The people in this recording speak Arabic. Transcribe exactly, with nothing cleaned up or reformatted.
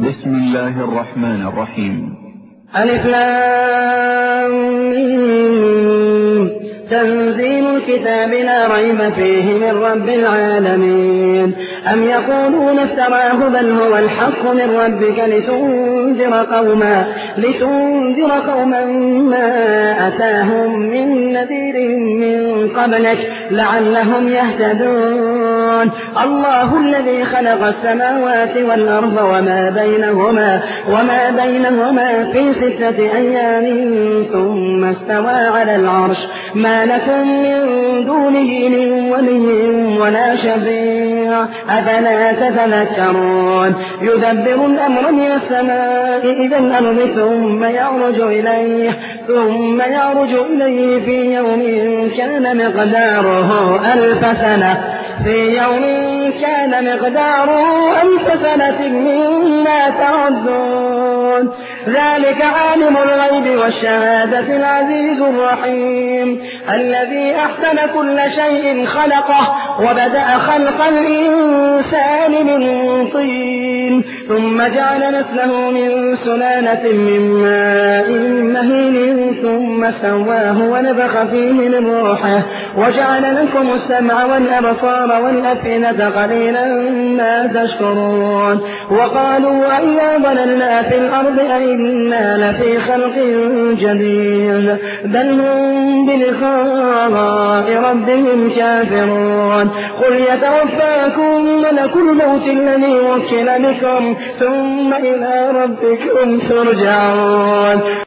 بسم الله الرحمن الرحيم. ألف لام ميم. تنزيل الكتاب لا ريب فيه من رب العالمين. أم يقولون افتراه بل هو الحق من ربك لتنذر قوما لتنذر قوما ما أتاهم من نذير من قبلك لعلهم يهتدون. الله الذي خلق السماوات والأرض وما بينهما وما بينهما في ستة أيام ثم استوى على العرش ما لكم من دونه من ولي ولا شفيع أفلا تتذكرون. يدبر الأمر من السماء إلى الأرض ثم يعرج إليه ثم يعرج إليه في يوم كان مقداره ألف سنة في يوم كان مقداره ألف سنة مما تعدون. ذلك عالم الغيب والشهادة العزيز الرحيم الذي أحسن كل شيء خلقه وبدأ خلق الإنسان من طين ثم جعل نسله من سلالة من ماء مهين ثم سواه ونفخ فيه من روحه وجعل لكم السمع والأبصار والأفئدة قليلا ما تشكرون. وقالوا أئذا ضللنا في الأرض أئنا لفي خلق جديد بل هم بلقاء ربهم كافرون. قل يتوفاكم ملك الموت الذي وكل بكم ثم إلى ربكم ترجعون.